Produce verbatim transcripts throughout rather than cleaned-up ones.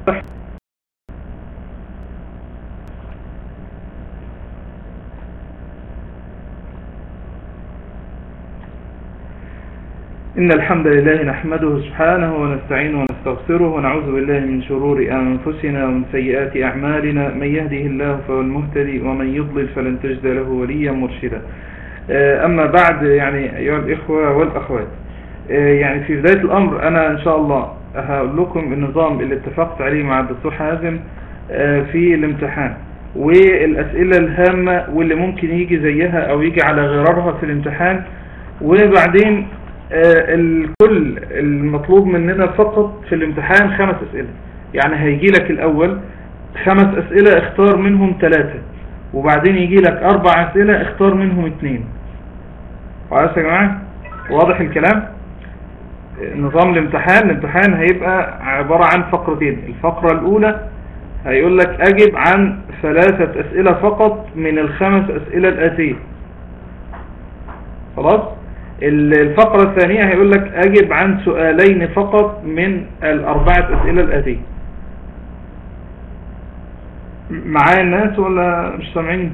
إن الحمد لله نحمده سبحانه ونستعينه ونستغفره ونعوذ بالله من شرور أنفسنا ومن سيئات أعمالنا. من يهده الله فهو المهتدي ومن يضلل فلن تجد له وليا مرشدا. أما بعد، يعني أيها الإخوة والأخوات، يعني في بداية الأمر أنا إن شاء الله هقول لكم النظام اللي اتفقت عليه مع الدكتور حازم في الامتحان، والأسئلة الهامة واللي ممكن يجي زيها أو يجي على غرارها في الامتحان. وبعدين الكل المطلوب مننا فقط في الامتحان خمس أسئلة. يعني هيجي لك الأول خمس أسئلة اختار منهم ثلاثة، وبعدين يجي لك أربع أسئلة اختار منهم اثنين. خلاص يا جماعة، واضح الكلام؟ نظام الامتحان الامتحان هيبقى عبارة عن فقرتين. الفقرة الأولى هيقول لك أجب عن ثلاثة أسئلة فقط من الخمس أسئلة الآتية. خلاص. الفقرة الثانية هيقول لك أجب عن سؤالين فقط من الأربعة أسئلة الآتية. معايا الناس ولا مش سامعين؟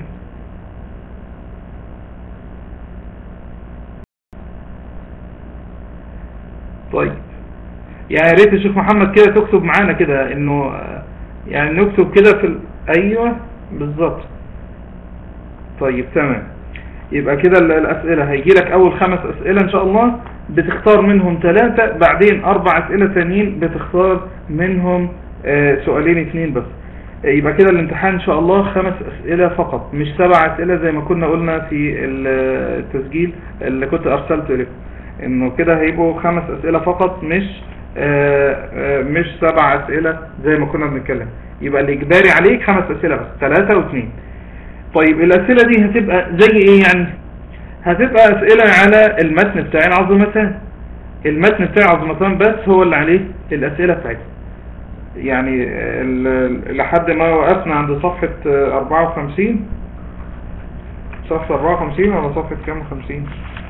طيب، يعني ريت الشيخ محمد كده تكتب معانا كده انه يعني نكتب كده في ال... ايوه بالظبط. طيب تمام. يبقى كده الأسئلة هيجي لك أول خمس أسئلة إن شاء الله بتختار منهم ثلاثة، بعدين أربع أسئلة ثانيين بتختار منهم سؤالين اثنين بس. يبقى كده الامتحان إن شاء الله خمس أسئلة فقط، مش سبع أسئلة زي ما كنا قلنا في التسجيل اللي كنت أرسلته لكم، إنه كده هيبقوا خمس أسئلة فقط، مش مش سبع أسئلة زي ما كنا بنتكلم. يبقى الإجباري عليك خمس أسئلة بس، ثلاثة واثنين. طيب الأسئلة دي هتبقى زي إيه يعني؟ هتبقى أسئلة على المتن بتاع العظمتان. المتن بتاع العظمتان بس هو اللي عليه الأسئلة بتاعتها. يعني لحد ما وقفنا عند صفحة أربعة وخمسين، صفحة أربعة وخمسين ولا صفحة كام؟ خمسين.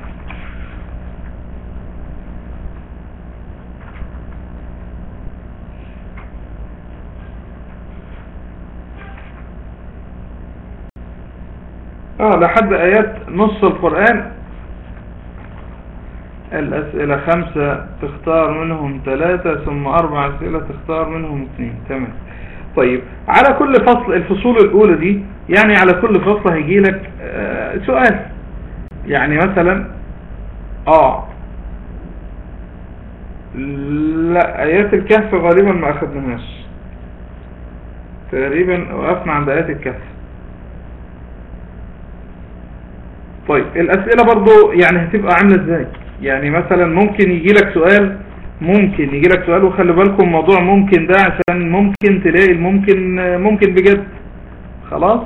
اه لحد آيات نص القرآن. الأسئلة خمسة تختار منهم ثلاثة، ثم أربع أسئلة تختار منهم اثنين. تمام. طيب، على كل فصل، الفصول الأولى دي يعني على كل فصل هيجي لك آه سؤال. يعني مثلا اه لا، آيات الكهف غالبا ما أخذناهاش، تقريبا وقفنا عند آيات الكهف. طيب الأسئلة برضو يعني هتبقى عاملة ازاي؟ يعني مثلا ممكن يجي لك سؤال ممكن يجي لك سؤال وخلي بالكم موضوع ممكن ده عشان ممكن تلاقي الممكن ممكن بجد. خلاص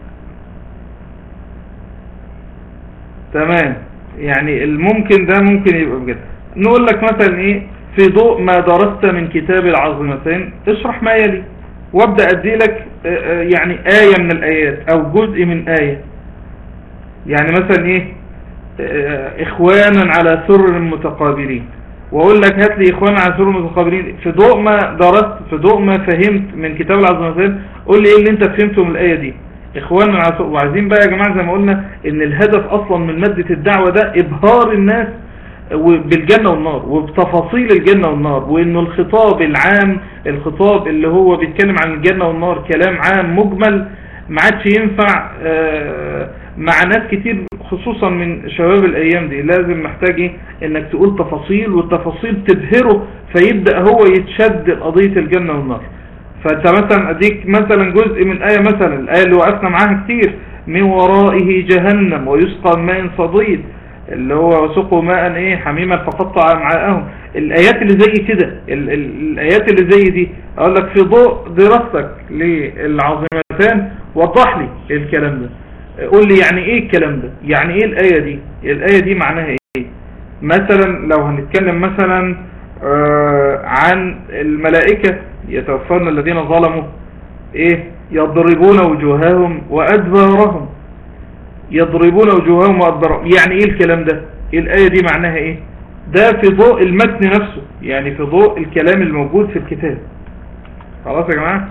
تمام. يعني الممكن ده ممكن يبقى بجد. نقول لك مثلا ايه، في ضوء ما درست من كتاب العظمتين اشرح ما يلي، وابدأ ادي لك يعني آية من الآيات او جزء من آية. يعني مثلا ايه، اخوانا على سرر متقابلين، واقول لك هات لي اخوانا على سرر متقابلين في ضوء ما درست، في ضوء ما فهمت من كتاب العظمتين، قول لي ايه اللي انت فهمته من الآية دي. اخوانا على سرر. وعايزين بقى يا جماعة زي ما قلنا ان الهدف اصلا من مادة الدعوة ده ابهار الناس بالجنة والنار وبتفاصيل الجنة والنار، وانه الخطاب العام، الخطاب اللي هو بيتكلم عن الجنة والنار كلام عام مجمل، ما عادش ينفع مع ناس كتير خصوصا من شباب الايام دي. لازم محتاج ايه، انك تقول تفاصيل، والتفاصيل تبهره فيبدأ هو يتشد قضية الجنة والنار. فانت مثلا اديك مثلا جزء من آية، مثلا الآية اللي وقفنا معاها كتير، من ورائه جهنم ويسقى ماء صديد، اللي هو وسقوا ماء ايه حميما فقطع معاهم. الايات اللي زي كده، الايات اللي زي دي اقول لك في ضوء دراستك للعظمتان وضح لي الكلام ده. قول لي يعني ايه الكلام ده، يعني ايه الآية دي، الآية دي معناها ايه. مثلا لو هنتكلم مثلا آه عن الملائكة يتوفون الذين ظلموا ايه، يضربون وجوههم وأدبارهم، يضربون وجوههم وأدبارهم. يعني ايه الكلام ده، الآية دي معناها ايه. ده في ضوء المتن نفسه، يعني في ضوء الكلام الموجود في الكتاب. خلاص يا جماعة.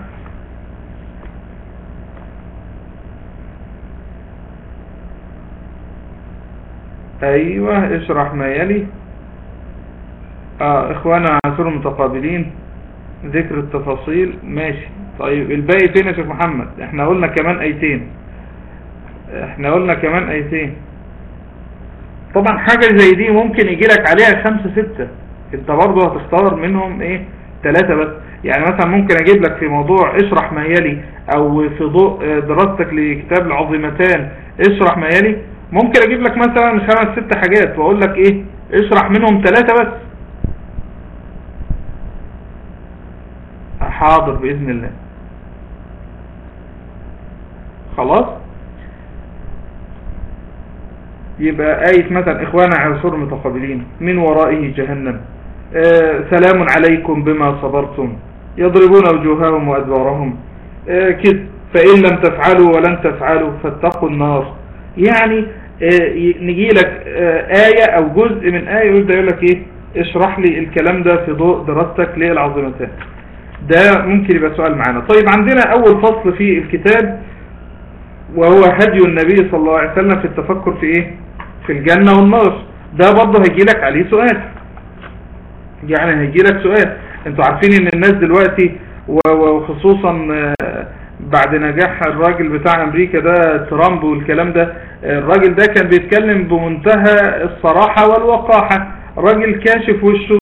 ايوه اشرح ما يلي. اه اخوانا عاشور متقابلين ذكر التفاصيل ماشي. طيب الباقي فين يا شيخ محمد؟ احنا قلنا كمان ايتين احنا قلنا كمان ايتين. طبعا حاجة زي دي ممكن يجي لك عليها خمسة ستة، انت برضه هتختار منهم ايه ثلاثة بس. يعني مثلا ممكن اجيب لك في موضوع اشرح ما يلي، او في ضوء دراستك لكتاب العظيمتان اشرح ما يلي، ممكن اجيب لك مثلا خمس ست حاجات واقول لك ايه اشرح منهم ثلاثة بس. حاضر بإذن الله. خلاص يبقى آية مثلا إخوانا عاشور متقابلين من ورائه جهنم، آه سلام عليكم بما صبرتم يضربون وجوههم وأدبارهم، آه كده فإن لم تفعلوا ولن تفعلوا فاتقوا النار. يعني آه نجي لك آه آية أو جزء من آية ويبدأ يقول لك إيه اشرح لي الكلام ده في ضوء دراستك للعظيمتان. ده ممكن يبقى سؤال معانا. طيب عندنا أول فصل في الكتاب وهو هدي النبي صلى الله عليه وسلم في التفكر في إيه في الجنة والنار. ده برضه هيجي لك عليه سؤال، يعني هيجي لك سؤال. انتوا عارفين ان الناس دلوقتي وخصوصا بعد نجاح الراجل بتاع امريكا ده ترامب والكلام ده، الراجل ده كان بيتكلم بمنتهى الصراحة والوقاحة، راجل كاشف وشه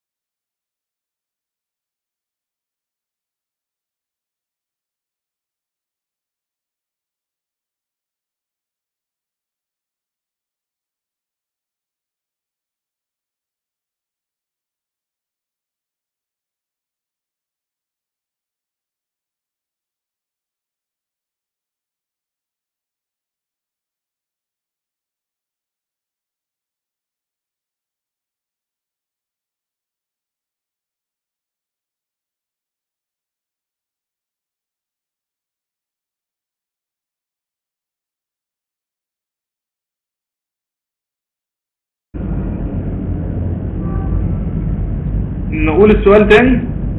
نقول السؤال تاني.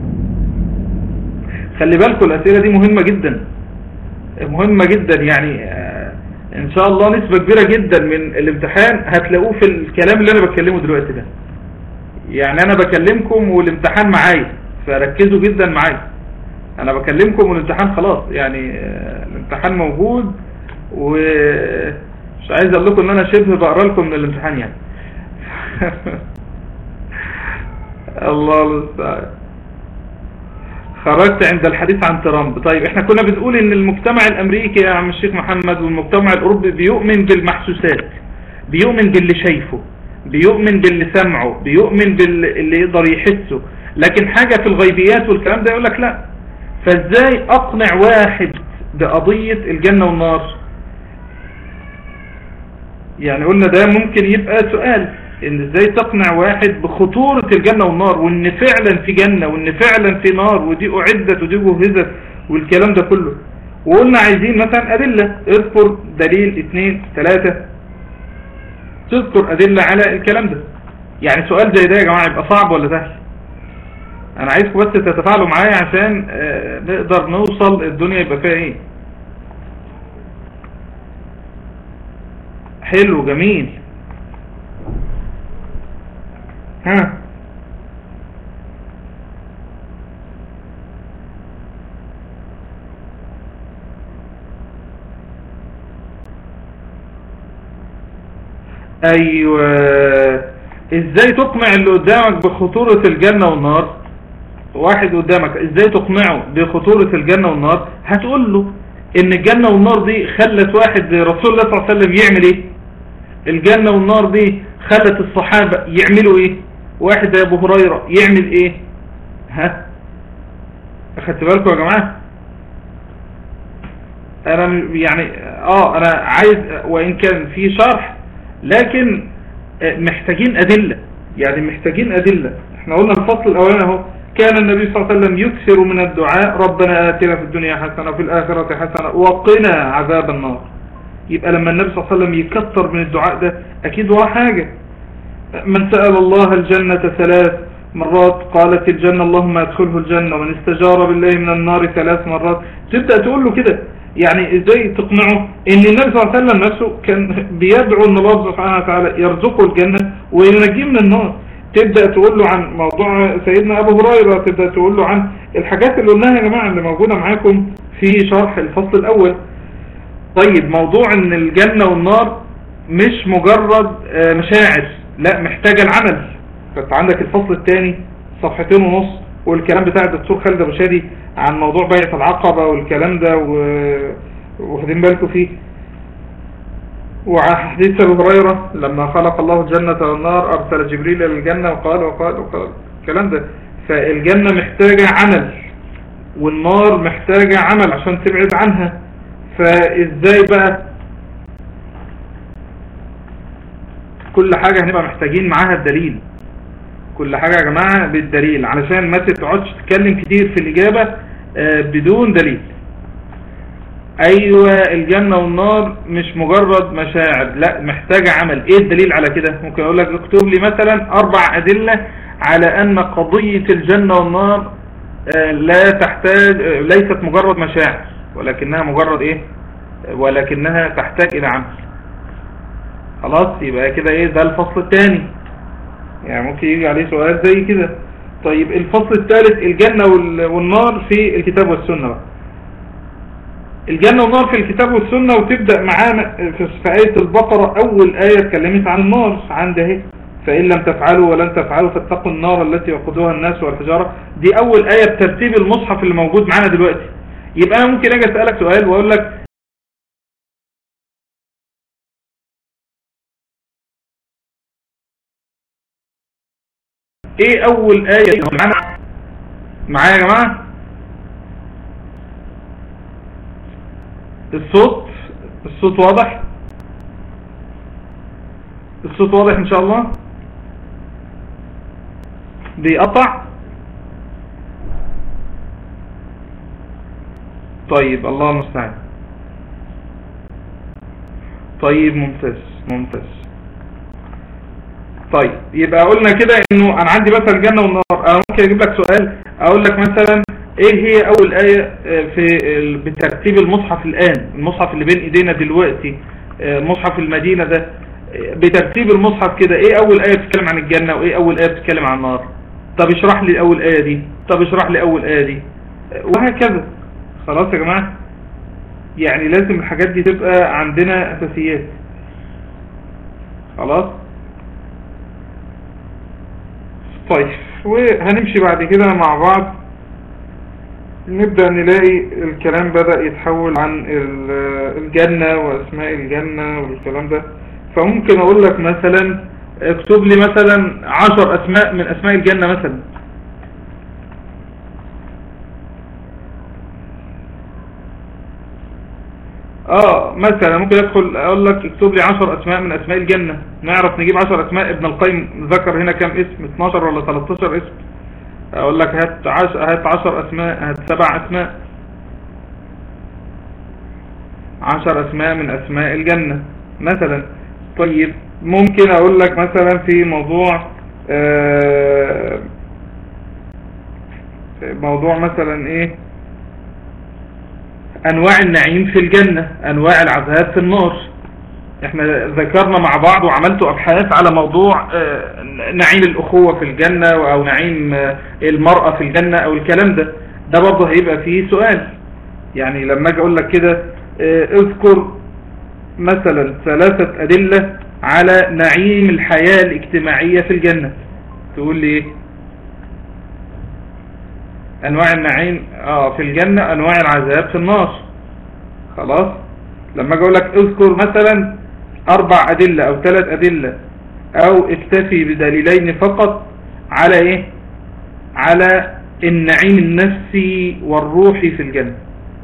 خلي بالكم الأسئلة دي مهمة جدا مهمة جدا، يعني ان شاء الله نسبة كبيرة جدا من الامتحان هتلاقوه في الكلام اللي انا بكلمه دلوقتي ده. يعني انا بكلمكم والامتحان معايا، فركزوا جدا معايا. انا بكلمكم والامتحان خلاص، يعني الامتحان موجود، ومش عايز اقول لكم ان انا شبه بقرا لكم من الامتحان يعني. الله المستعان. خرجت عند الحديث عن ترامب. طيب احنا كنا بنقول ان المجتمع الامريكي يا عم الشيخ محمد والمجتمع الاوروبي بيؤمن بالمحسوسات، بيؤمن باللي شايفه، بيؤمن باللي سمعه، بيؤمن باللي يقدر يحسه، لكن حاجة في الغيبيات والكلام ده يقول لك لا. فازاي اقنع واحد بقضية الجنة والنار؟ يعني قلنا ده ممكن يبقى سؤال، ان ازاي تقنع واحد بخطورة الجنة والنار، وان فعلا في جنة وان فعلا في نار، ودي اعدت ودي جهزت والكلام ده كله. وقلنا عايزين مثلا ادلة، اذكر دليل اتنين تلاتة، تذكر ادلة على الكلام ده. يعني سؤال زي ده يا جماعة يبقى صعب ولا سهل؟ انا عايزكم بس تتفاعلوا معايا عشان اه نقدر نوصل الدنيا يبقى فيها ايه. حلو جميل. ها ايوه، ازاي تقنع اللي قدامك بخطورة الجنة والنار؟ واحد قدامك ازاي تقنعه بخطورة الجنة والنار؟ هتقول له ان الجنة والنار دي خلت واحد زي رسول الله صلى الله عليه وسلم يعمل ايه، الجنة والنار دي خلت الصحابة يعملوا ايه، واحد زي ابو هريرة يعمل ايه. ها اخدت بالكم يا جماعة؟ انا يعني اه انا عايز وان كان في شرح لكن محتاجين ادلة، يعني محتاجين ادلة. احنا قلنا الفصل الاولاني اهو، كان النبي صلى الله عليه وسلم يكثر من الدعاء ربنا آتنا في الدنيا حسنة وفي الآخرة حسنة وقنا عذاب النار. يبقى لما النبي صلى الله عليه وسلم يكثر من الدعاء ده اكيد وراه حاجة. من سأل الله الجنة ثلاث مرات، قالت الجنة اللهم ادخله الجنة، ومن استجار بالله من النار ثلاث مرات. تبدأ تقول له كده، يعني ازاي تقنعه ان النبي صلى الله عليه وسلم نفسه كان بيدعو ان الله سبحانه وتعالى يرزقه الجنة وينجيه من النار. تبدأ تقول له عن موضوع سيدنا ابو هريرة، تبدأ تقول له عن الحاجات اللي قلناها يا جماعة اللي موجودة معاكم في شرح الفصل الاول. طيب موضوع ان الجنة والنار مش مجرد مشاعر، لا محتاجة العمل. فانت عندك الفصل الثاني صفحتين ونص والكلام بتاع الدكتور خالد ابو شادي عن موضوع بيعة العقبة والكلام ده واخدين بالكم فيه، وعن حديث ابو هريرة لما خلق الله الجنة والنار ارسل جبريل الى الجنة وقال وقال وقال الكلام ده. فالجنة محتاجة عمل والنار محتاجة عمل عشان تبعد عنها. فازاي بقى كل حاجة هنبقى محتاجين معاها الدليل، كل حاجة يا جماعة بالدليل علشان ما تقعدش تتكلم كتير في الإجابة بدون دليل. أيوة الجنة والنار مش مجرد مشاعر، لا محتاجة عمل. إيه الدليل على كده؟ ممكن أقول لك اكتب لي مثلا أربع أدلة على أن قضية الجنة والنار لا تحتاج، ليست مجرد مشاعر ولكنها مجرد إيه؟ ولكنها تحتاج إلى عمل. خلاص يبقى كده إيه؟ ده الفصل الثاني، يعني ممكن يجي عليه سؤال زي كده. طيب الفصل الثالث الجنة والنار في الكتاب والسنة بقى. الجنة والنار في الكتاب والسنة، وتبدأ معانا في آية البقرة أول آية اتكلمت عن النار عنده، فإن لم تفعلوا ولن تفعلوا فاتقوا النار التي وقودها الناس والحجارة. دي أول آية بترتيب المصحف اللي موجود معانا دلوقتي. يبقى أنا ممكن أجي أسألك سؤال وأقول لك ايه اول آية معانا؟ معايا يا جماعة الصوت الصوت واضح؟ الصوت واضح ان شاء الله؟ بيقطع؟ طيب الله المستعان. طيب ممتاز ممتاز. طيب يبقى قلنا كده انه انا عندي مثلا الجنة والنار. انا ممكن اجيب لك سؤال اقول لك مثلا ايه هي اول آية في بترتيب المصحف الان، المصحف اللي بين ايدينا دلوقتي مصحف المدينة ده، بترتيب المصحف كده ايه اول آية بتتكلم عن الجنة وايه اول آية بتتكلم عن النار؟ طب اشرح لي اول آية دي، طب اشرح لي اول آية دي، وهكذا. خلاص يا جماعة، يعني لازم الحاجات دي تبقى عندنا اساسيات. خلاص طيب، وهنمشي بعد كده مع بعض نبدأ نلاقي الكلام بدأ يتحول عن الجنة واسماء الجنة والكلام ده. فممكن اقول لك مثلا اكتب لي مثلا عشر اسماء من اسماء الجنة مثلا. اه مثلا ممكن ادخل اقول لك اكتب لي عشر اسماء من اسماء الجنة. نعرف نجيب عشر اسماء. ابن القيم ذكر هنا كم اسم؟ اتناشر ولا تلتاشر اسم. اقول لك هات عشر هات عشر اسماء، هات سبع اسماء. عشر اسماء من اسماء الجنة مثلا. طيب ممكن اقول لك مثلا في موضوع آه موضوع مثلا ايه انواع النعيم في الجنة، انواع العذاب في النار. احنا ذكرنا مع بعض وعملت ابحاث على موضوع نعيم الاخوة في الجنة او نعيم المرأة في الجنة او الكلام ده. ده برضه هيبقى فيه سؤال، يعني لما اجي اقول لك كده اذكر مثلا ثلاثة ادلة على نعيم الحياة الاجتماعية في الجنة، تقول لي ايه؟ انواع النعيم اه في الجنة، انواع العذاب في النار. خلاص لما اجي اقول لك اذكر مثلا اربع ادلة او ثلاث ادلة او اكتفي بدليلين فقط على ايه؟ على النعيم النفسي والروحي في الجنة.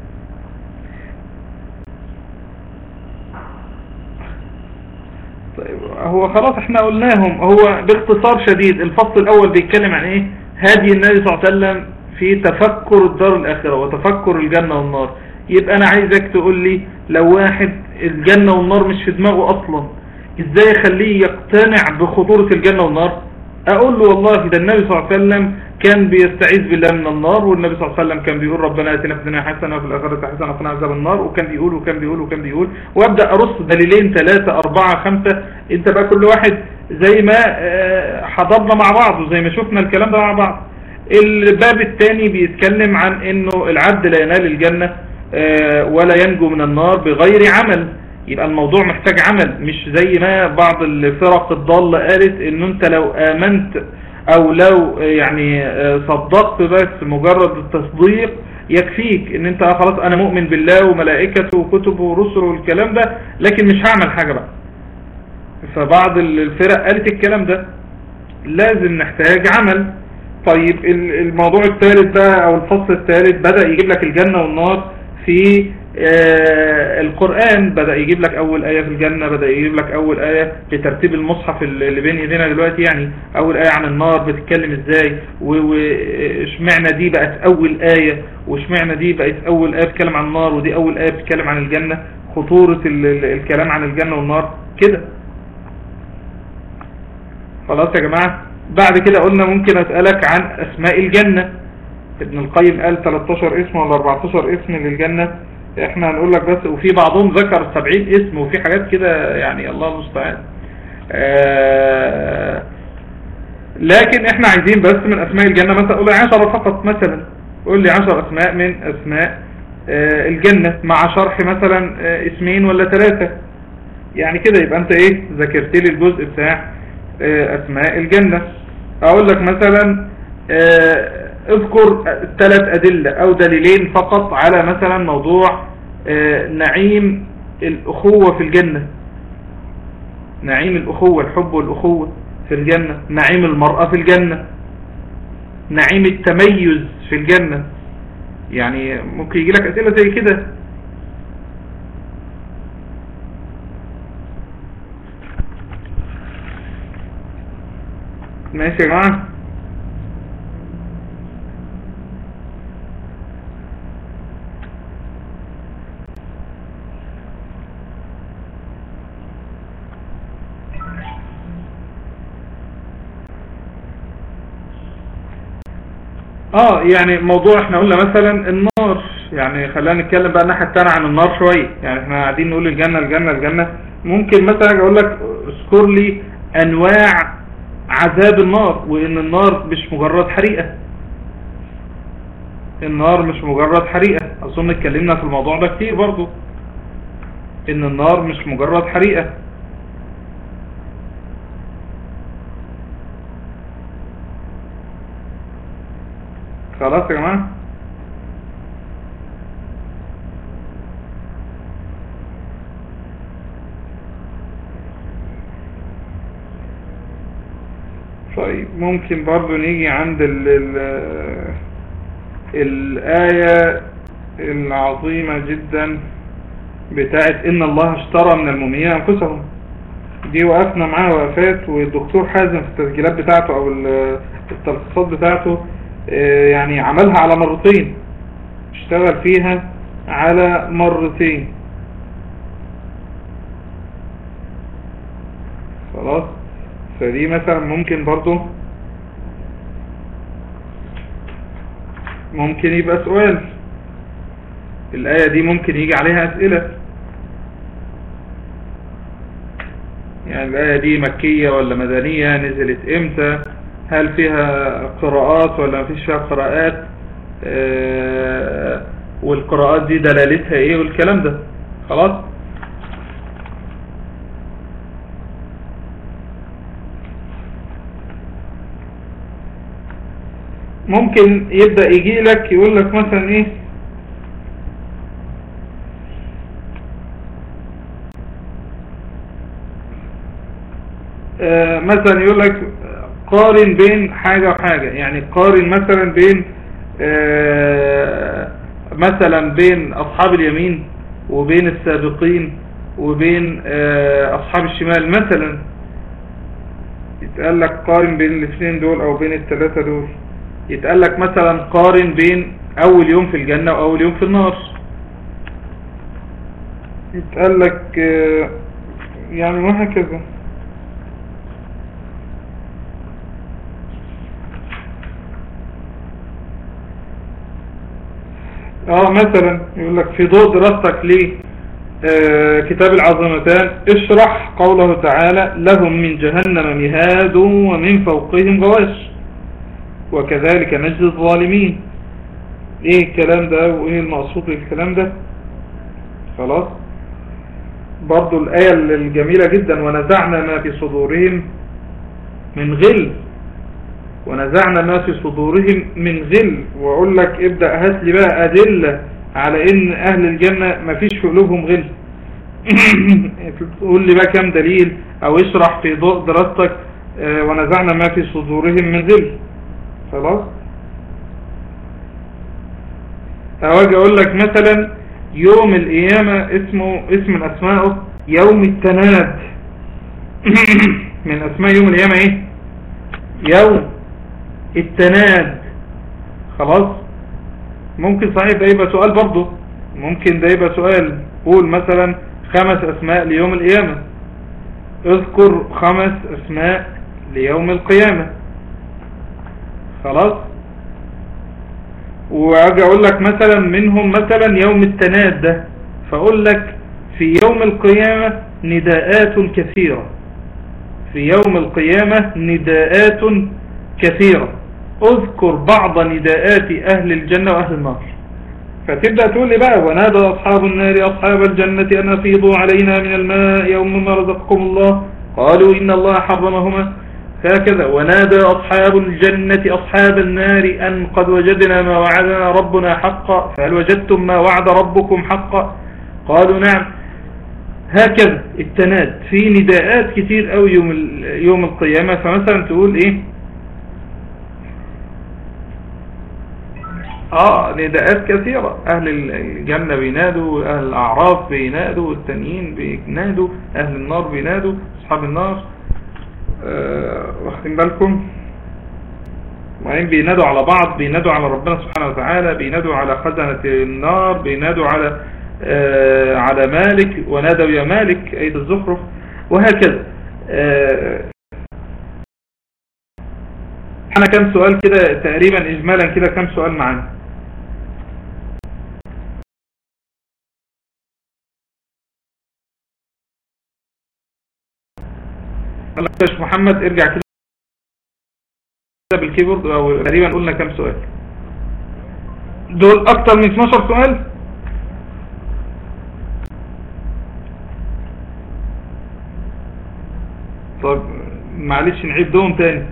طيب هو خلاص احنا قلناهم. هو باختصار شديد الفصل الاول بيتكلم عن ايه؟ هدي النبي صلى الله عليه وسلم في تفكر الدار الاخرة وتفكر الجنة والنار. يبقى انا عايزك تقول لي لو واحد الجنة والنار مش في دماغه اصلا، ازاي يخليه يقتنع بخطورة الجنة والنار؟ اقول له والله ده النبي صلى الله عليه وسلم كان بيستعيذ بالله من النار، والنبي صلى الله عليه وسلم كان بيقول ربنا اتنا في الدنيا حسنه وفي الاخره حسنه وقنا عذاب النار، وكان بيقول وكان بيقول وكان بيقول، وابدا ارص دليلين ثلاثه اربعه خمسه. انت بقى كل واحد زي ما حضرنا مع بعض وزي ما شفنا الكلام ده مع بعض. الباب الثاني بيتكلم عن انه العبد لا ينال الجنه ولا ينجو من النار بغير عمل. يبقى الموضوع محتاج عمل، مش زي ما بعض الفرق الضالة قالت انه انت لو امنت او لو يعني صدقت بس مجرد التصديق يكفيك ان انت خلاص انا مؤمن بالله وملائكته وكتبه ورسله والكلام ده، لكن مش هعمل حاجة بقى. فبعض الفرق قالت الكلام ده، لازم نحتاج عمل. طيب الموضوع الثالث بقى او الفصل الثالث بدأ يجيب لك الجنة والنار في آه القرآن. بدأ يجيب لك اول آية في الجنة، بدأ يجيب لك اول آية بترتيب المصحف اللي بين ايدينا دلوقتي، يعني اول آية عن النار بتتكلم ازاي، واشمعنى دي بقت اول آية، واشمعنى دي بقت اول آية بتتكلم عن النار، ودي اول آية بتتكلم عن الجنة، خطورة الكلام عن الجنة والنار كده. خلاص يا جماعة. بعد كده قلنا ممكن اسألك عن اسماء الجنة. ابن القيم قال تلتاشر اسم ولا اربعتاشر اسم للجنة، احنا هنقول لك بس، وفي بعضهم ذكر سبعين اسم وفي حاجات كده يعني الله المستعان. آه لكن احنا عايزين بس من اسماء الجنة مثلا قول لي عشرة فقط، مثلا قول لي عشر اسماء من اسماء آه الجنة مع شرح مثلا آه اسمين ولا ثلاثة، يعني كده يبقى انت ايه ذكرت لي الجزء بتاع آه اسماء الجنة. اقول لك مثلا آه اذكر ثلاث أدلة أو دليلين فقط على مثلا موضوع نعيم الأخوة في الجنة، نعيم الأخوة، الحب والأخوة في الجنة، نعيم المرأة في الجنة، نعيم التميز في الجنة. يعني ممكن يجي لك أسئلة زي كده. ماشي يا جماعة. اه يعني موضوع احنا قلنا مثلا النار، يعني خلينا نتكلم بقى الناحية التانية عن النار شوية. يعني احنا قاعدين نقول الجنة الجنة الجنة، ممكن مثلا اقول لك اذكر لي انواع عذاب النار، وان النار مش مجرد حريقة، النار مش مجرد حريقة. اظن اتكلمنا في الموضوع ده كتير برضو، ان النار مش مجرد حريقة. خلاص يا جماعة. طيب ممكن برضو نيجي عند ال ال الآية العظيمة جدا بتاعت إن الله اشترى من المؤمنين أنفسهم. دي وقفنا معاها وقفات، والدكتور حازم في التسجيلات بتاعته أو التلخيصات بتاعته يعني عملها على مرتين، اشتغل فيها على مرتين. خلاص. فدي مثلا ممكن برضو ممكن يبقى سؤال، الآية دي ممكن يجي عليها أسئلة. يعني الآية دي مكية ولا مدنية، نزلت امتى، هل فيها قراءات ولا ما فيش فيها قراءات، آه والقراءات دي دلالتها ايه والكلام ده. خلاص. ممكن يبدأ يجي لك يقول لك مثلا ايه آه مثلا يقول لك قارن بين حاجة وحاجة، يعني قارن مثلا بين آه مثلا بين اصحاب اليمين وبين السابقين وبين آه اصحاب الشمال مثلا. يتقال لك قارن بين الاثنين دول او بين الثلاثة دول. يتقال لك مثلا قارن بين اول يوم في الجنة واول يوم في النار. يتقال لك آه يعني وهكذا. اه مثلا يقول لك في ضوء دراستك ليه آه كتاب العظمتان اشرح قوله تعالى لهم من جهنم مهاد ومن فوقهم غواش وكذلك نجزي الظالمين. ايه الكلام ده وايه المقصود بالكلام ده؟ خلاص. برضو الآية الجميلة جدا ونزعنا ما في صدورهم من غل، ونزعنا ما في صدورهم من غل. واقول لك ابدأ هات لي بقى أدلة على ان اهل الجنة ما فيش في قلوبهم غل. تقول لي بقى كم دليل او اشرح في ضوء دراستك ونزعنا ما في صدورهم من غل. خلاص. اواجي اقول لك مثلا يوم القيامة اسمه اسم من اسمائه يوم التناد. من اسماء يوم القيامة ايه؟ يوم التناد. خلاص. ممكن صحيح ده يبقى سؤال برضه، ممكن ده يبقى سؤال. قول مثلا خمس اسماء ليوم القيامة، اذكر خمس اسماء ليوم القيامة. خلاص. واجي اقول لك مثلا منهم مثلا يوم التناد ده، فاقول لك في يوم القيامة نداءات كثيرة، في يوم القيامة نداءات كثيرة، اذكر بعض نداءات اهل الجنة واهل النار. فتبدأ تقول لي بقى ونادى اصحاب النار اصحاب الجنة ان افيضوا علينا من الماء يوم ما رزقكم الله قالوا ان الله حرمهما. هكذا ونادى أصحاب الجنة أصحاب النار أن قد وجدنا ما وعدنا ربنا حقا فهل وجدتم ما وعد ربكم حقا قالوا نعم. هكذا التناد في نداءات كتير أو يوم, يوم القيامة. فمثلا تقول إيه آه نداءات كثيرة، أهل الجنة بينادوا، أهل الأعراف بينادوا، التانيين بينادوا، أهل النار بينادوا، أصحاب النار. أه واخدين بالكم؟ وبعدين بينادوا على بعض، بينادوا على ربنا سبحانه وتعالى، بينادوا على خزنة النار، بينادوا على أه على مالك ونادوا يا مالك آية الزخرف وهكذا. أه احنا كم سؤال كده تقريبا اجمالا كده، كم سؤال معانا؟ يا محمد ارجع كده بالكيبورد، او تقريبا قلنا كم سؤال؟ دول اكتر من اتناشر سؤال. طيب معلش نعيد دوم تاني.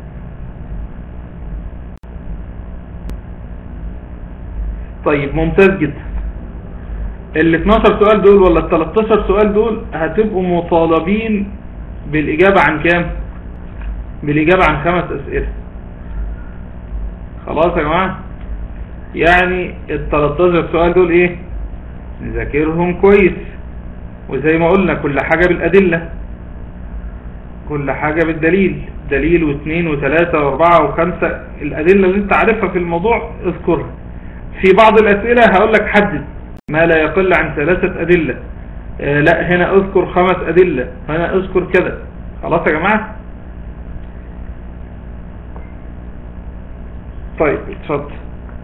طيب ممتاز جدا. ال اتناشر سؤال دول ولا ال تلتاشر سؤال دول هتبقوا مطالبين بالإجابة عن كام؟ بالإجابة عن خمس أسئلة. خلاص يا جماعة؟ يعني ال تلتاشر سؤال دول ايه؟ نذاكرهم كويس، وزي ما قلنا كل حاجة بالأدلة، كل حاجة بالدليل، دليل واثنين وثلاثة واربعة وخمسة، الأدلة اللي انت عارفها في الموضوع اذكرها. في بعض الأسئلة هقول لك حدد ما لا يقل عن ثلاثة أدلة، آه لا هنا اذكر خمس أدلة، هنا اذكر كذا. خلاص يا جماعة؟ طيب اتفضل.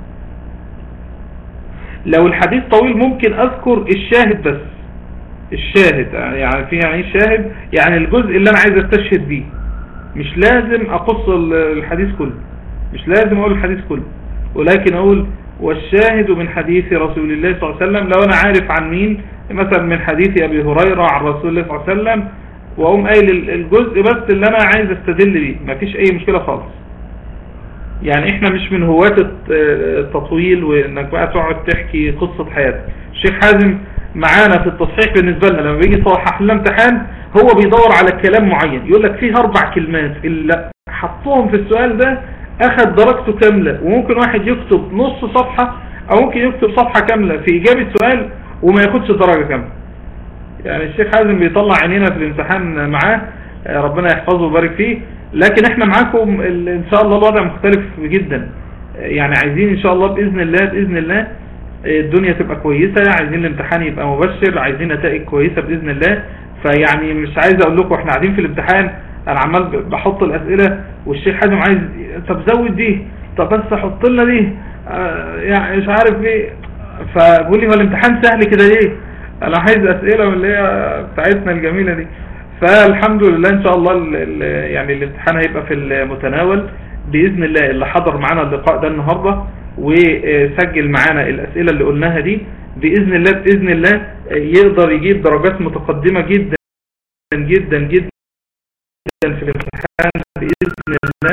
لو الحديث طويل ممكن اذكر الشاهد بس، الشاهد يعني في يعني الشاهد يعني الجزء اللي انا عايز استشهد بيه، مش لازم اقص الحديث كله، مش لازم اقول الحديث كله، ولكن اقول والشاهد من حديث رسول الله صلى الله عليه وسلم. لو انا عارف عن مين، مثلا من حديث ابي هريرة عن رسول الله صلى الله عليه وسلم، واقوم قايل الجزء بس اللي انا عايز استدل بيه، مفيش اي مشكلة خالص. يعني احنا مش من هواة التطويل وانك بقى تقعد تحكي قصة حياتك. الشيخ حازم معانا في التصحيح بالنسبة لنا لما بيجي يصحح لنا امتحان هو بيدور على كلام معين، يقول لك فيه اربع كلمات اللي حطوهم في السؤال ده اخذ درجته كاملة، وممكن واحد يكتب نص صفحة او ممكن يكتب صفحة كاملة في اجابة سؤال وما ياخدش درجة كاملة. يعني الشيخ حازم بيطلع عينينا في الامتحان معاه، ربنا يحفظه ويبارك فيه. لكن احنا معاكم ان شاء الله الوضع مختلف جدا، يعني عايزين ان شاء الله باذن الله باذن الله الدنيا تبقى كويسة، عايزين الامتحان يبقى مبشر، عايزين نتائج كويسة باذن الله. فيعني مش عايز اقول لكم احنا قاعدين في الامتحان انا عمال بحط الاسئلة والشيخ حازم عايز طب زود دي، طب بس حط لنا دي، اه يعني مش عارف ايه، فبقول لي هو الامتحان سهل كده ليه؟ انا عايز اسئله من اللي هي بتاعتنا الجميله دي. فالحمد لله ان شاء الله ال ال يعني الامتحان هيبقى في المتناول باذن الله. اللي حضر معانا اللقاء ده النهارده وسجل معانا الاسئله اللي قلناها دي باذن الله باذن الله يقدر يجيب درجات متقدمه جدا جدا جدا في الامتحان باذن الله.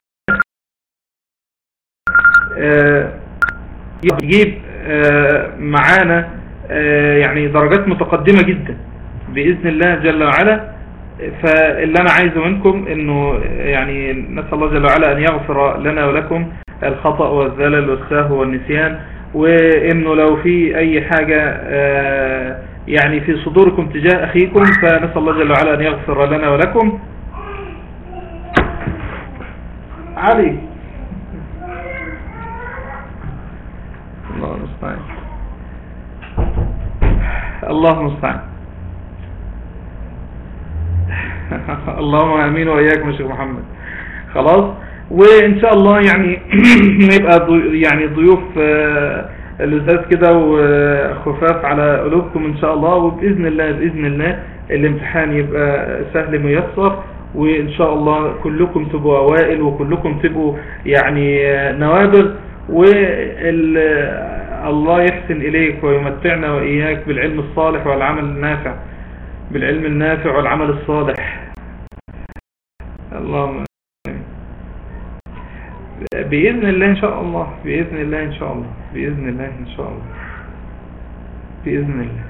يجيب معانا يعني درجات متقدمة جدا بإذن الله جل وعلا. فاللي أنا عايزه منكم إنه يعني نسأل الله جل وعلا أن يغفر لنا ولكم الخطأ والزلل والسهو والنسيان، وإنه لو في أي حاجة يعني في صدوركم تجاه أخيكم فنسأل الله جل وعلا أن يغفر لنا ولكم. علي الله المستعان الله المستعان اللهم امين واياكم يا شيخ محمد. خلاص، وان شاء الله يعني نبقى ضي يعني ضيوف اللذاذ كده وخفاف على قلوبكم ان شاء الله. وباذن الله باذن الله الامتحان يبقى سهل ميسر، وان شاء الله كلكم تبقوا اوائل وكلكم تبقوا يعني نوابغ، والله يحسن إليك ويمتعنا وإياك بالعلم الصالح والعمل النافع، بالعلم النافع والعمل الصالح. اللهم بإذن الله إن شاء الله بإذن الله إن شاء الله بإذن الله إن شاء الله بإذن الله.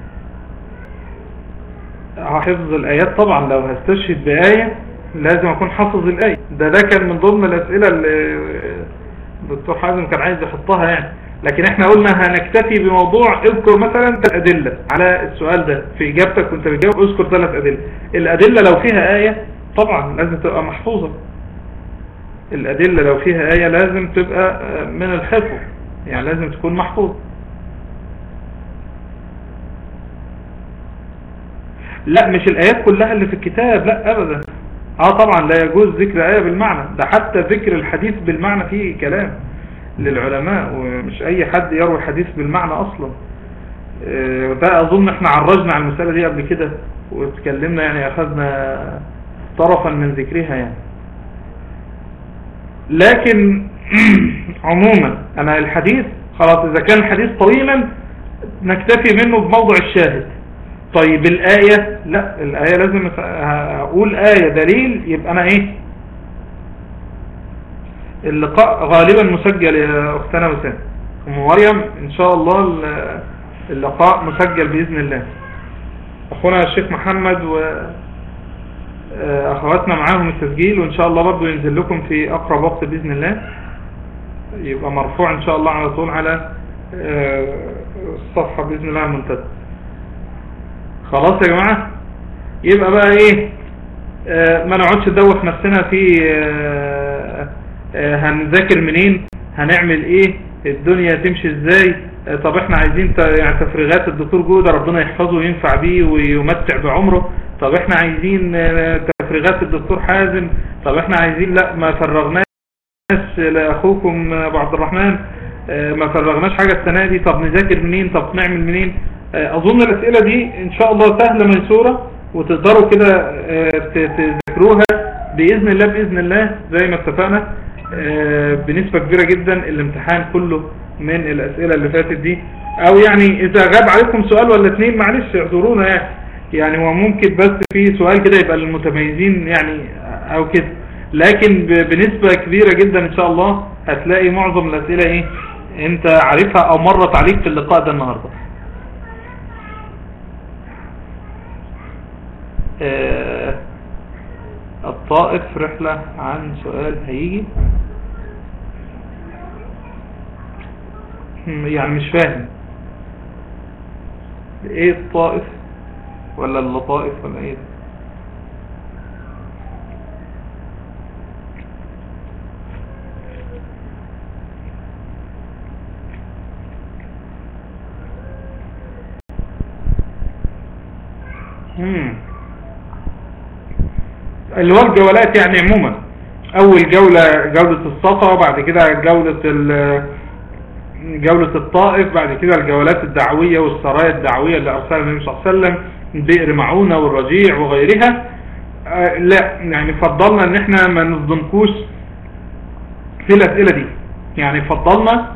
حفظ الآيات طبعا لو هستشهد بآية لازم أكون حافظ الآية. ده ده كان من ضمن الأسئلة اللي الدكتور حازم كان عايز يحطها يعني، لكن احنا قلنا هنكتفي بموضوع اذكر مثلا ثلاث أدلة على السؤال ده. في إجابتك كنت بتجاوب اذكر ثلاث أدلة. الأدلة لو فيها آية طبعا لازم تبقى محفوظة. الأدلة لو فيها آية لازم تبقى من الحفظ، يعني لازم تكون محفوظة. لا مش الآيات كلها اللي في الكتاب، لا أبدا. اه طبعا لا يجوز ذكر آية بالمعنى، ده حتى ذكر الحديث بالمعنى فيه كلام للعلماء، ومش اي حد يروي حديث بالمعنى اصلا. آه ده اظن احنا عرجنا على المسألة دي قبل كده واتكلمنا، يعني اخذنا طرفا من ذكرها يعني. لكن عموما انا الحديث خلاص اذا كان الحديث طويلا نكتفي منه بموضع الشاهد. طيب الآية لا، الآية لازم اقول آية دليل، يبقى انا ايه. اللقاء غالبا مسجل يا اختنا وسام ام مريم، ان شاء الله اللقاء مسجل باذن الله. اخونا الشيخ محمد واخواتنا معاهم التسجيل، وان شاء الله برضو ينزل لكم في اقرب وقت باذن الله، يبقى مرفوع ان شاء الله على طول على الصفحة باذن الله المنتدى. خلاص يا جماعة، يبقى بقى ايه، ما نقعدش ندوخ نفسنا في هنذاكر منين، هنعمل ايه، الدنيا تمشي ازاي. طب احنا عايزين يعني تفريغات الدكتور جودة ربنا يحفظه وينفع بيه ويمتع بعمره. طب احنا عايزين تفريغات الدكتور حازم. طب احنا عايزين لا ما فرغناش لاخوكم ابو عبد الرحمن، ما فرغناش حاجة السنة دي. طب نذاكر منين، طب نعمل منين. اظن الاسئلة دي ان شاء الله سهلة ميسورة وتقدروا كده تذكروها باذن الله باذن الله زي ما اتفقنا. بنسبة كبيرة جدا الامتحان كله من الاسئلة اللي فاتت دي، او يعني اذا غاب عليكم سؤال ولا اتنين معلش اعذرونا يعني يعني هو ممكن بس في سؤال كده يبقى للمتميزين يعني او كده، لكن بنسبة كبيرة جدا ان شاء الله هتلاقي معظم الاسئلة ايه انت عارفها او مرت عليك في اللقاء ده النهاردة. آه الطائف رحلة عن سؤال هيجي يعني مش فاهم ايه الطائف ولا اللطائف ولا ايه. امم اللي هو الجولات يعني عموما، اول جولة جولة الصفا، وبعد كده جولة جولة الطائف، بعد كده الجولات الدعوية والسرايا الدعوية اللي أرسلها النبي صلى الله عليه وسلم، بئر معونة والرجيع وغيرها. آه لا يعني فضلنا ان احنا ما نصدمكوش في الأسئلة دي، يعني فضلنا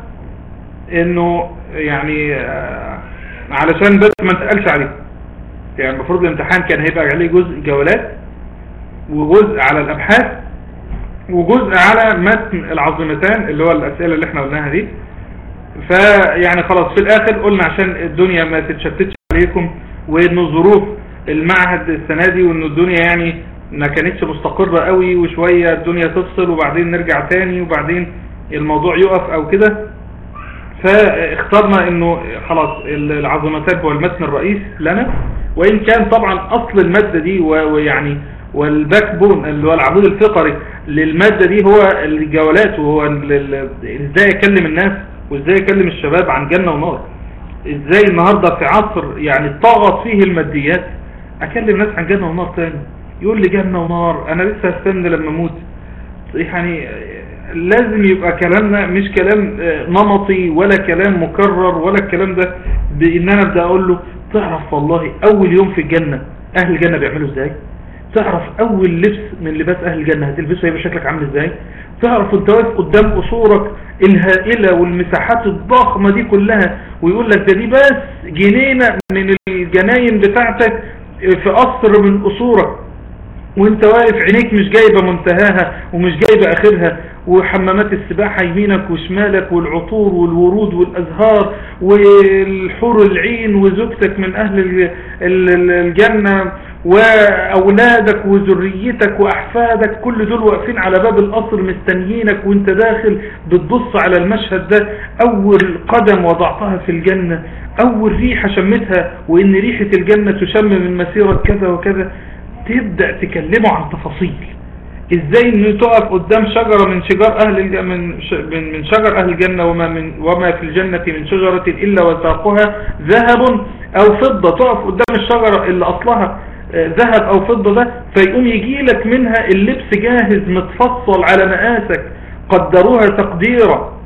انه يعني آه علشان بس ما نتقلش عليه. يعني المفروض الامتحان كان هيبقى عليه جزء جولات وجزء على الأبحاث وجزء على متن العظيمتان اللي هو الأسئلة اللي احنا قلناها دي. فيعني خلاص في الآخر قلنا عشان الدنيا ما تتشتتش عليكم، وإنه ظروف المعهد السنة دي وإنه الدنيا يعني ما كانتش مستقرة قوي، وشوية الدنيا تفصل وبعدين نرجع تاني وبعدين الموضوع يقف أو كده، فاخترنا إنه خلاص العظيمتان هو المتن الرئيس لنا. وإن كان طبعا أصل المادة دي ويعني والباك بون اللي هو العمود الفقري للمادة دي هو الجولات، وهو ازاي اكلم الناس وازاي اكلم الشباب عن جنة ونار. ازاي النهاردة في عصر يعني طغت فيه الماديات اكلم الناس عن جنة ونار تاني؟ يقول لي جنة ونار انا لسه هستنى لما اموت. يعني لازم يبقى كلامنا مش كلام نمطي ولا كلام مكرر ولا الكلام ده، بان انا ابدا اقول له تعرف والله اول يوم في الجنة اهل الجنة بيعملوا ازاي؟ تعرف اول لبس من لباس اهل الجنة هتلبسه هيبقى شكلك عامل ازاي؟ تعرف انت واقف قدام قصورك الهائلة والمساحات الضخمة دي كلها ويقول لك ده دي بس جنينة من الجناين بتاعتك في قصر من قصورك، وانت واقف عينيك مش جايبة منتهاها ومش جايبة اخرها، وحمامات السباحة يمينك وشمالك والعطور والورود والازهار والحور العين وزوجتك من اهل الجنة واولادك وذريتك واحفادك، كل دول واقفين على باب القصر مستنيينك وانت داخل بتبص على المشهد ده. اول قدم وضعتها في الجنة، اول ريحة شمتها وان ريحة الجنة تشم من مسيرة كذا وكذا، تبدأ تكلمه عن تفاصيل ازاي انه تقف قدام شجرة من شجار اهل من من شجر اهل الجنة، وما من وما في الجنة من شجرة الا وساقها ذهب او فضة. تقف قدام الشجرة اللي اصلها ذهب او فضة ده، فيقوم يجي لك منها اللبس جاهز متفصل على مقاسك، قدروها تقديرا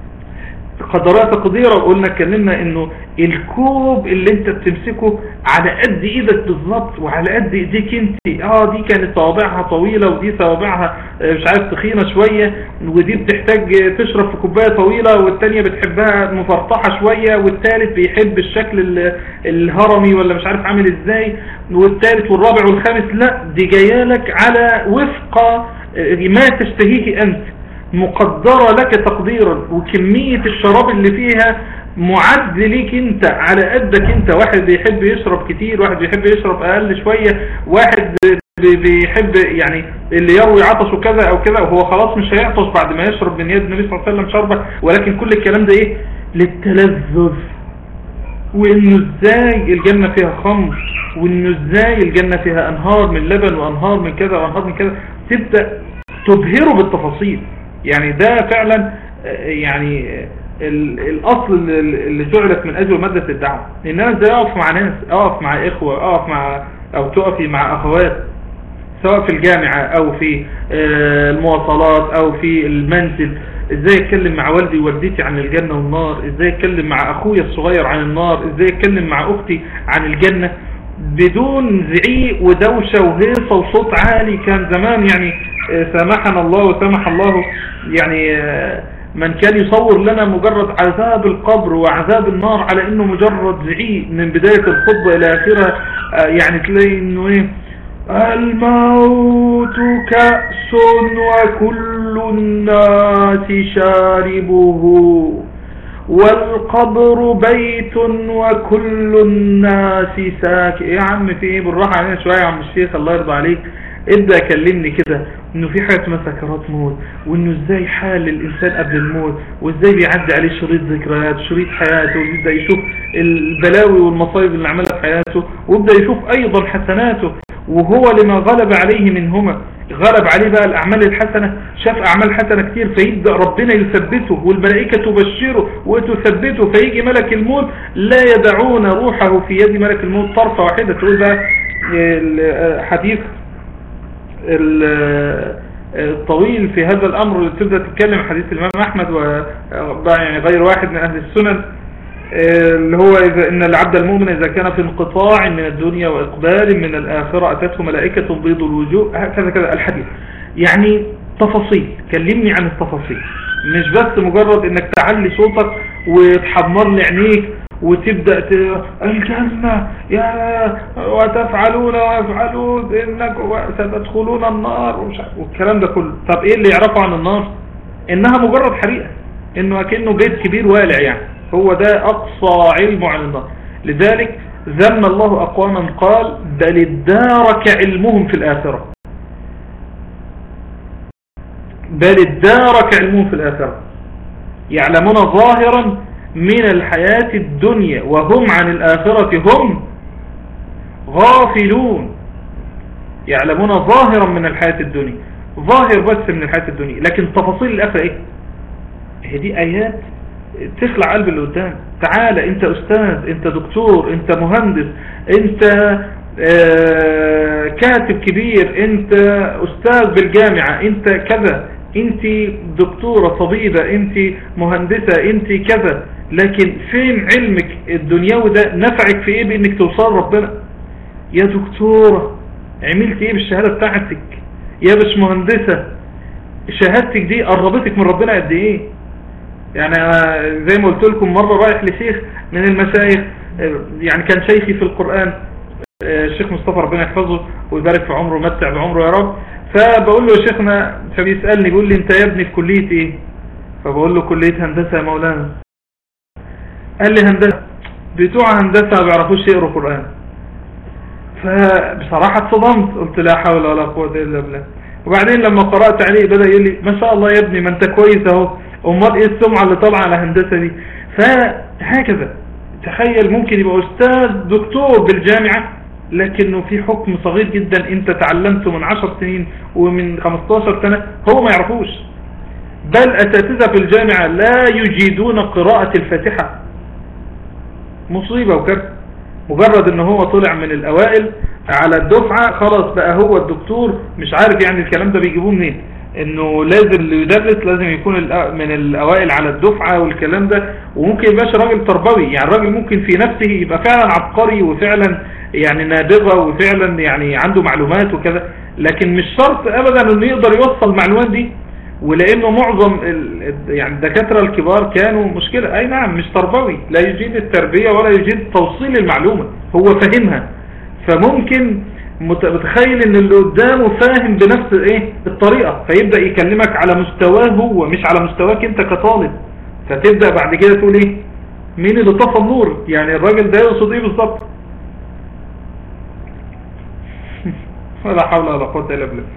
قدرها تقديرا. وقلنا اتكلمنا انه الكوب اللي انت بتمسكه على قد ايدك بالظبط وعلى قد ايديك انت. اه دي كانت صوابعها طويلة ودي صوابعها مش عارف تخينة شوية، ودي بتحتاج تشرب في كوباية طويلة، والتانية بتحبها مفرطحة شوية، والتالت بيحب الشكل الهرمي ولا مش عارف عامل ازاي، والتالت والرابع والخامس. لا دي جايالك على وفق ما تشتهيه انت، مقدرة لك تقديرا، وكمية الشراب اللي فيها معد ليك انت على قدك انت. واحد بيحب يشرب كتير، واحد بيحب يشرب اقل شوية، واحد بيحب يعني اللي يروي عطشه كذا او كذا، وهو خلاص مش هيعطش بعد ما يشرب من يد النبي صلى الله عليه وسلم شربة. ولكن كل الكلام ده ايه؟ للتلذذ، وانه ازاي الجنة فيها خمر، وانه ازاي الجنة فيها انهار من لبن وانهار من كذا وانهار من كذا. تبدأ تبهره بالتفاصيل. يعني ده فعلا يعني الاصل اللي جعلت من اجل مادة الدعوة، ان انا ازاي اقف مع ناس، اقف مع اخوة، اقف مع او تقفي مع اخوات، سواء في الجامعة او في المواصلات او في المنزل. ازاي اتكلم مع والدي ووالدتي عن الجنة والنار، ازاي اتكلم مع اخويا الصغير عن النار، ازاي اتكلم مع اختي عن الجنة بدون زعيق ودوشة وهيصة وصوت عالي. كان زمان يعني سامحنا الله وسامح الله يعني من كان يصور لنا مجرد عذاب القبر وعذاب النار على انه مجرد زعيق من بداية الخطبة الى اخرها. يعني تلاقي انه ايه، الموت كأس وكل الناس شاربه، والقبر بيت وكل الناس ساكن. يا عم في ايه؟ بالراحة علينا شوية يا عم الشيخ الله يرضى عليك. ابدأ كلمني كده انه في حاجة اسمها سكرات موت، وانه ازاي حال الانسان قبل الموت، وازاي بيعدي عليه شريط ذكريات شريط حياته، ويبدأ يشوف البلاوي والمصايب اللي عملها في حياته، ويبدأ يشوف ايضا حسناته. وهو لما غلب عليه منهما، غلب عليه بقى الاعمال الحسنة، شاف اعمال حسنة كتير، فيبدأ ربنا يثبته والملائكة تبشره وتثبته. فيجي ملك الموت لا يدعون روحه في يد ملك الموت طرفة واحدة. تقول بقى الحديث طويل في هذا الأمر، تبدأ تتكلم حديث الإمام أحمد و يعني غير واحد من أهل السنن، اللي هو إذا إن العبد المؤمن إذا كان في انقطاع من الدنيا وإقبال من الآخرة أتته ملائكة بيض الوجوه، هكذا كذا الحديث. يعني تفاصيل، كلمني عن التفاصيل، مش بس مجرد إنك تعلي صوتك وتحمر لي عينيك وتبدأ الجنة يا وتفعلون ويفعلون إنك ستدخلون النار والكلام ده كله. طب إيه اللي يعرفه عن النار؟ إنها مجرد حريقة، إنه أكنه بيت كبير والع، يعني هو ده أقصى علمه عن النار. لذلك ذم الله أقواما قال بل ادارك علمهم في الآخرة، بل ادارك علمهم في الآخرة، يعلمون ظاهرا من الحياة الدنيا وهم عن الآخرة هم غافلون. يعلمون ظاهرا من الحياة الدنيا، ظاهر بس من الحياة الدنيا، لكن تفاصيل الآخرة إيه؟ هي دي آيات تخلع قلب اللي قدام. تعالى انت أستاذ، انت دكتور، انت مهندس، انت آه كاتب كبير، انت أستاذ بالجامعة، انت كذا، انت دكتورة طبيبة، انت مهندسة، انت كذا، لكن فين علمك الدنيوي ده؟ نفعك في ايه بانك توصل ربنا؟ يا دكتورة عملت ايه بالشهادة بتاعتك؟ يا باش مهندسة شهادتك دي قربتك من ربنا قد ايه؟ يعني زي ما قلت لكم مرة رايح لشيخ من المشايخ، يعني كان شيخي في القرآن الشيخ مصطفى ربنا يحفظه ويبارك في عمره ومتع بعمره يا رب. فبقول له يا شيخنا، فبيسألني بيقول لي انت يا ابني في كلية ايه؟ فبقول له كلية هندسة يا مولانا. قال لي هندسة؟ بتوع هندسة ما بيعرفوش يقروا قرآن. فبصراحة اتصدمت، قلت لا حول ولا قوة الا بالله. وبعدين لما قرأت عليه بدأ يقول لي ما شاء الله يا ابني ما انت كويس اهو، امال ايه السمعة اللي طالعة على هندسة دي؟ فهكذا تخيل ممكن يبقى استاذ دكتور بالجامعة، لكنه في حكم صغير جدا انت تعلمته من عشر سنين ومن خمستاشر سنة هو ما يعرفوش. بل اساتذة في الجامعة لا يجيدون قراءة الفاتحة. مصيبة وكرب. مجرد ان هو طلع من الاوائل على الدفعة خلاص بقى هو الدكتور، مش عارف يعني الكلام ده بيجيبوه منين، انه لازم اللي يدرس لازم يكون من الاوائل على الدفعة والكلام ده. وممكن يبقاش راجل تربوي، يعني الراجل ممكن في نفسه يبقى فعلا عبقري وفعلا يعني نابغة وفعلا يعني عنده معلومات وكذا، لكن مش شرط ابدا انه يقدر يوصل المعلومات دي. ولانه معظم يعني الدكاترة الكبار كانوا مشكلة، اي نعم مش تربوي، لا يجيد التربية ولا يجيد توصيل المعلومة، هو فاهمها. فممكن متخيل ان اللي قدامه فاهم بنفس ايه الطريقة، فيبدأ يكلمك على مستواه هو مش على مستواك انت كطالب. فتبدأ بعد كده تقول ايه مين اللي طفى النور، يعني الراجل ده يقصد ايه بالظبط؟ ولا حول ولا قوة الا بالله.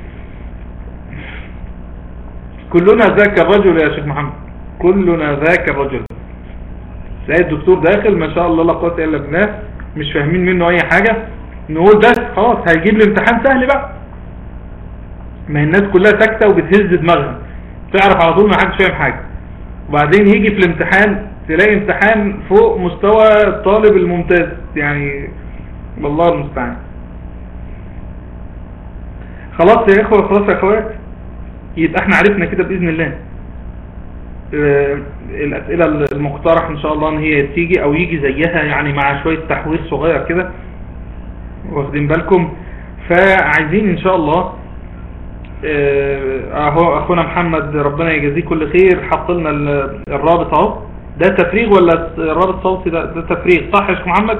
كلنا ذاك الرجل يا شيخ محمد، كلنا ذاك الرجل. تلاقي الدكتور داخل ما شاء الله لا قوة الا بالله، مش فاهمين منه اي حاجة، نقول بس خلاص هيجيب لي امتحان سهل بقى. ما الناس كلها ساكتة وبتهز دماغها، تعرف على طول ما حدش فاهم حاجة. وبعدين يجي في الامتحان تلاقي امتحان فوق مستوى الطالب الممتاز، يعني والله المستعان. خلاص يا اخوة، خلاص يا اخوات، يبقى احنا عرفنا كده بإذن الله اه الأسئلة المقترح ان شاء الله ان هي تيجي او يجي زيها، يعني مع شوية تحوير صغير كده، واخدين بالكم. فعايزين ان شاء الله اهو اخونا محمد ربنا يجازيه كل خير حط لنا الرابط اهو. ده تفريغ ولا رابط صوتي؟ ده, ده تفريغ صح يا شيخ محمد؟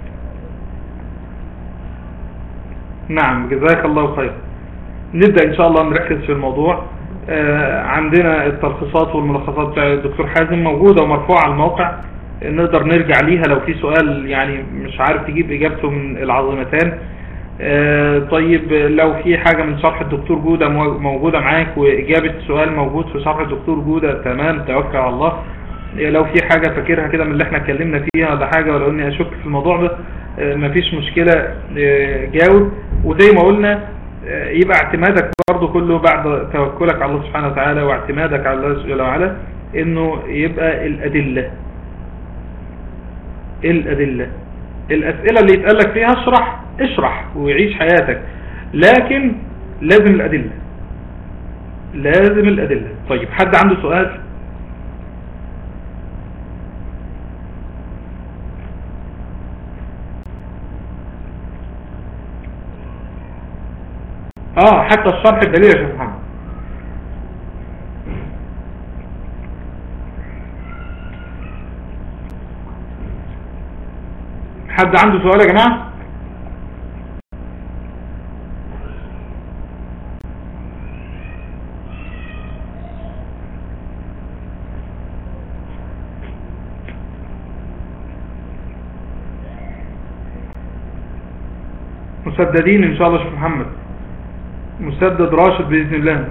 نعم جزاك الله خير. نبدأ ان شاء الله نركز في الموضوع. عندنا التلخيصات والملخصات بتاع الدكتور حازم موجودة ومرفوعة على الموقع، نقدر نرجع ليها لو في سؤال يعني مش عارف تجيب اجابته من العظيمتان. طيب لو في حاجة من شرح الدكتور جودة موجودة معاك واجابة سؤال موجود في شرح الدكتور جودة، تمام، توكل على الله. لو في حاجة فاكرها كده من اللي احنا اتكلمنا فيها ولا حاجة، ولو اني اشك في الموضوع ده مفيش مشكلة جاوب. وزي ما قلنا يبقى اعتمادك برضو كله بعد توكلك على الله سبحانه وتعالى واعتمادك على الله جل وعلا انه يبقى الادلة الادلة الاسئلة اللي يتقالك فيها اشرح اشرح ويعيش حياتك، لكن لازم الادلة. لازم الأدلة. طيب حد عنده سؤال؟ اه حتى الشرح الدليل يا شيخ محمد. حد عنده سؤال يا جماعة؟ مسددين ان شاء الله. شيخ محمد مسدد راشد بإذن الله.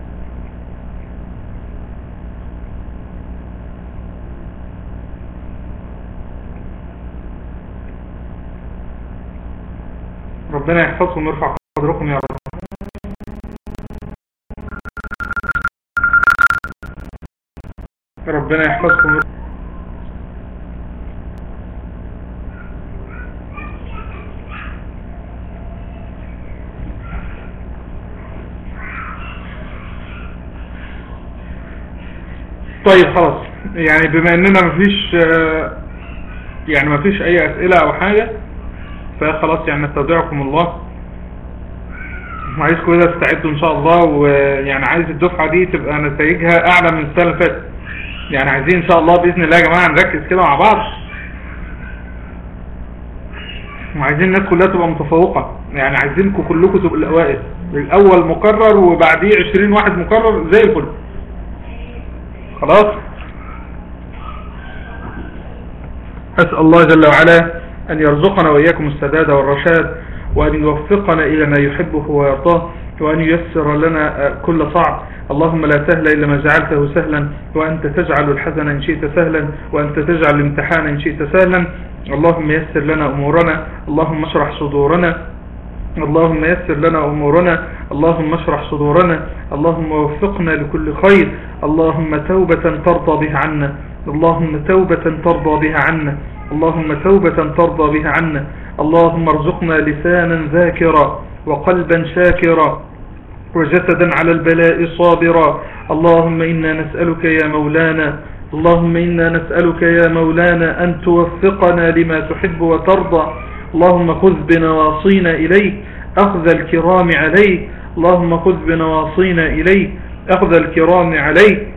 ربنا يحفظكم ويرفع قدركم يا رب. ربنا يحفظكم. طيب خلاص، يعني بما اننا مفيش يعني مفيش اي اسئلة او حاجة، فخلاص يعني نستودعكم الله، وعايزكم كده تستعدوا ان شاء الله. ويعني عايز الدفعة دي تبقى نتائجها اعلى من السنة اللي فاتت. يعني عايزين ان شاء الله باذن الله يا جماعة نركز كده مع بعض، وعايزين الناس كلها تبقى متفوقة. يعني عايزينكم كلكم تبقوا الاوائل، الاول مكرر وبعديه عشرين واحد مكرر زي الفل. خلاص، أسأل الله جل وعلا أن يرزقنا وإياكم السداد والرشاد، وأن يوفقنا إلى ما يحبه ويرضاه، وأن ييسر لنا كل صعب. اللهم لا سهل إلا ما جعلته سهلا، وأنت تجعل الحزن إن شئت سهلا، وأنت تجعل الامتحان إن شئت سهلا. اللهم يسر لنا أمورنا، اللهم اشرح صدورنا، اللهم يسر لنا أمورنا، اللهم اشرح صدورنا، اللهم وفقنا لكل خير. اللهم توبة ترضى بها عنا، اللهم توبة ترضى بها عنا، اللهم توبة ترضى بها عنا. اللهم ارزقنا لسانا ذاكرا وقلبا شاكرا وجسدا على البلاء صابرا. اللهم إنا نسألك يا مولانا، اللهم إنا نسألك يا مولانا أن توفقنا لما تحب وترضى. اللهم خذ بنواصينا إليك أخذ الكرام عليك، اللهم خذ بنواصينا إليك أخذ الكرام عليك.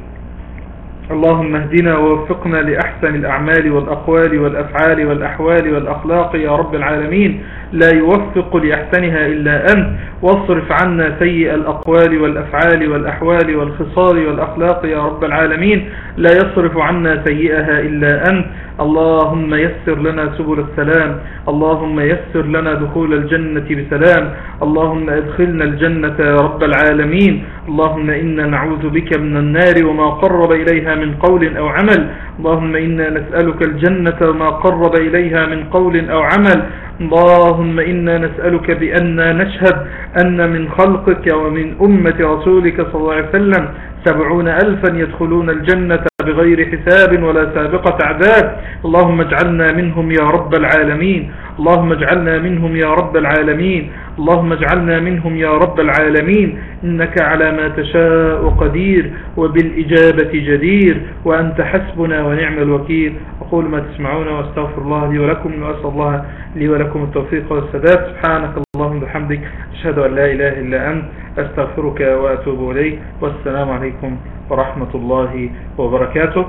اللهم اهدنا ووفقنا لأحسن الأعمال والأقوال والأفعال والأحوال والأخلاق يا رب العالمين. لا يوفق لأحسنها إلا أنت، واصرف عنا سيء الأقوال والأفعال والأحوال والخصال والأخلاق يا رب العالمين. لا يصرف عنا سيئها إلا أنت. اللهم يسر لنا سبل السلام، اللهم يسر لنا دخول الجنة بسلام، اللهم ادخلنا الجنة يا رب العالمين. اللهم إنا نعوذ بك من النار وما قرب إليها من قول أو عمل. اللهم إنا نسألك الجنة وما قرب إليها من قول أو عمل. اللهم إنا نسألك بأننا نشهد أن من خلقك ومن أمة رسولك صلى الله عليه وسلم سبعون ألفا يدخلون الجنة بغير حساب ولا سابقة عذاب. اللهم اجعلنا منهم يا رب العالمين، اللهم اجعلنا منهم يا رب العالمين، اللهم اجعلنا منهم يا رب العالمين. إنك على ما تشاء قدير وبالإجابة جدير، وأنت حسبنا ونعم الوكيل. أقول ما تسمعون واستغفر الله لي ولكم، وأسأل الله لي ولكم التوفيق والسداد. سبحانك اللهم وبحمدك، أشهد أن لا إله إلا أنت، أستغفرك وأتوب إليك. والسلام عليكم ورحمة الله وبركاته.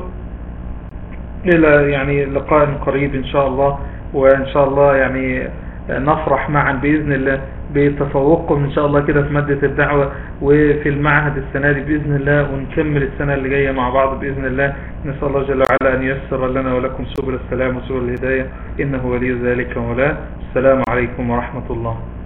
إلى يعني لقاء قريب إن شاء الله، وإن شاء الله يعني نفرح معا بإذن الله بتفوقكم إن شاء الله كده في مادة الدعوة وفي المعهد السنة دي بإذن الله، ونكمل السنة اللي جاية مع بعض بإذن الله. نسأل الله جل وعلا أن ييسر لنا ولكم سبل السلام وسبل الهداية، إنه ولي ذلك ومولاه. السلام عليكم ورحمة الله.